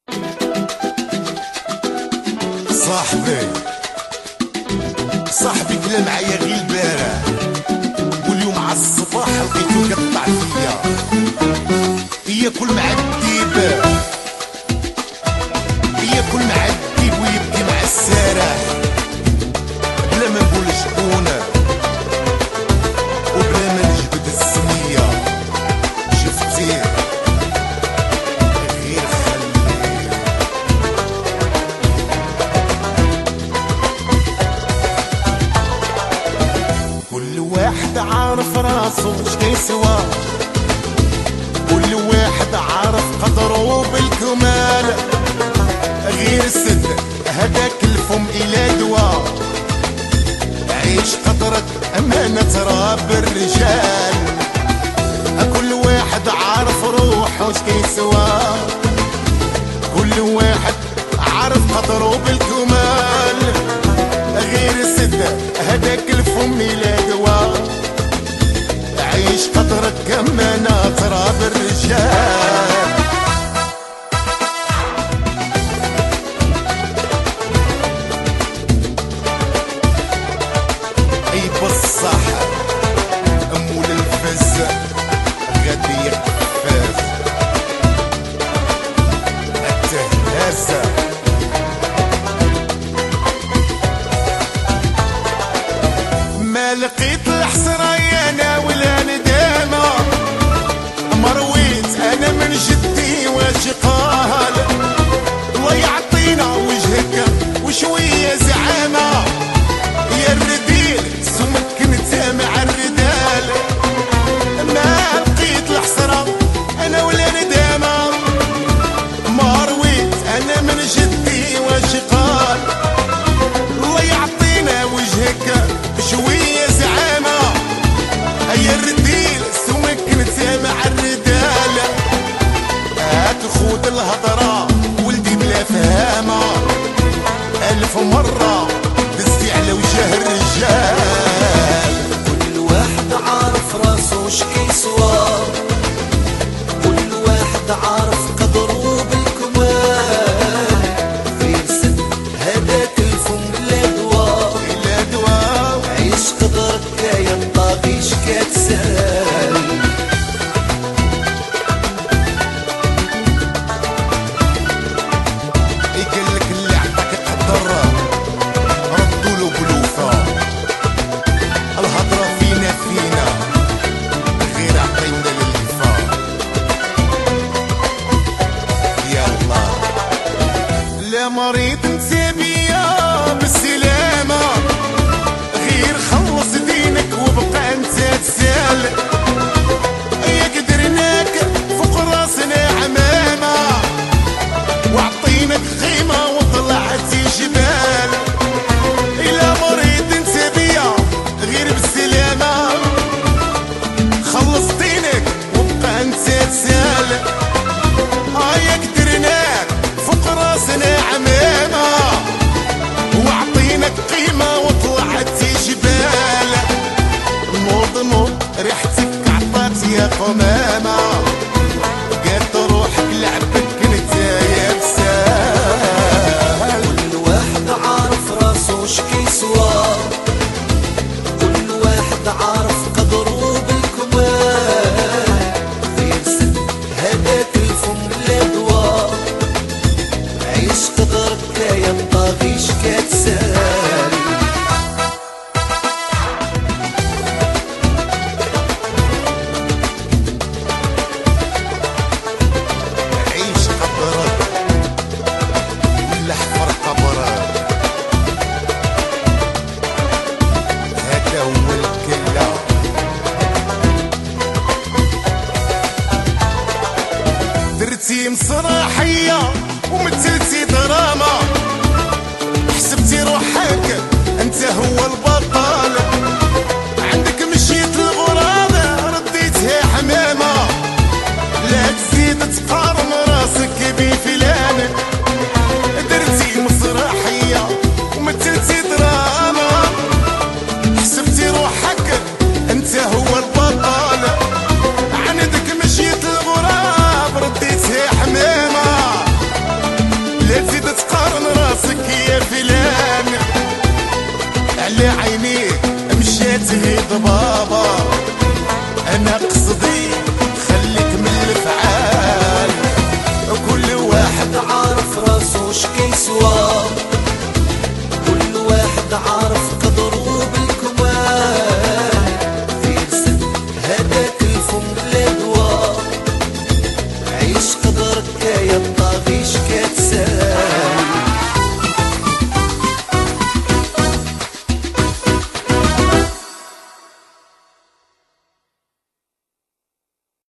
صاحبي كلا معايا غير البارح، واليوم عالصباح لقيتو قطع فيا. ياكل مع الديب ياكل مع الديب ويبكي مع السارح، بلا ما نقول شكون وبلا ما نجبد السمية. شفتيه غير خليه كل واحد عارف راسو اش كيسوى، كل واحد عارف قدرو بالكمال. غير السد هداك الفم الى دواء، عيش قدرك امانة تراب الرجال. كل واحد عارف روحو اش كيسوى، كل واحد عارف قدرو بالكمال. غير السد هداك الفم الى دواء، عيش قدرك امانة تراب الرجال. بصح امول الفز غادي يقفز التهازة. ما لقيت الحسرة انا ولا ندامة، مرويت انا من جدي واش قال. الله يعطينا وجهك وشوية زعامة يا الرديل سمكنت مع الردال. ما لقيت الحسرة انا ولا ندامة، ما رويت انا من جدي واش قال. الله يعطينا وجهك شوية زعامة يا الرديل سمكنت مع الردال. هتخوض الهضرة ولدي بلا فهامة، ألف مرة دزتي على وجه الرجال. كل واحد عارف راسو اش كيسوى، كل واحد عارف قدرو بالكمال. غير سد هداك الفم لا دواء، عيش قدرك يا الطاغيش كتسال. يقلك اللي عطاك يقدر ردولو بلوفة، الهضرة فينا غير عطيونا للفا. يلا لا مريض انت بيا بالسلامة، غير خلص دينك وبقى انت تسال. يا قدرناك فوق راسنا عمامة، وعطينك خيمة وطلعتي جبال. إلا مريض انت بيا غير بالسلامة، خلص دينك وبقى انت تسال. يا قدرناك فوق راسنا عمامة، وعطينك قيمة وطلعتي جبال. نوض ريحتك عطات يا قمامة، قالت روحك لعبك كنت يا بسال. كل واحد عارف راسو اش كيسوى، كل واحد عارف قدرو بالكمال. غير سد هداك الفم لا دواء، عيش قدرك يا الطاغيش كتسال. عيش قبرك ولا حفر قبرك، هذا هو الكلا. درتي مسرحية ومثلتي دراما، حسبتي روحك انت هو البطل. عندك مشيت الغراب رديتها حمامة، لا تزيد تقارن راسك بفلان. درتي مسرحية ومثلتي دراما، حسبتي روحك انت هو البطل. عندك مشيت الغراب رديتها حمامة، راسك يا فلان، على عينيك مشات غيظ بابا، انا قصدي خليك من الافعال. كل واحد عارف راسو شكيسوا، كل واحد عارف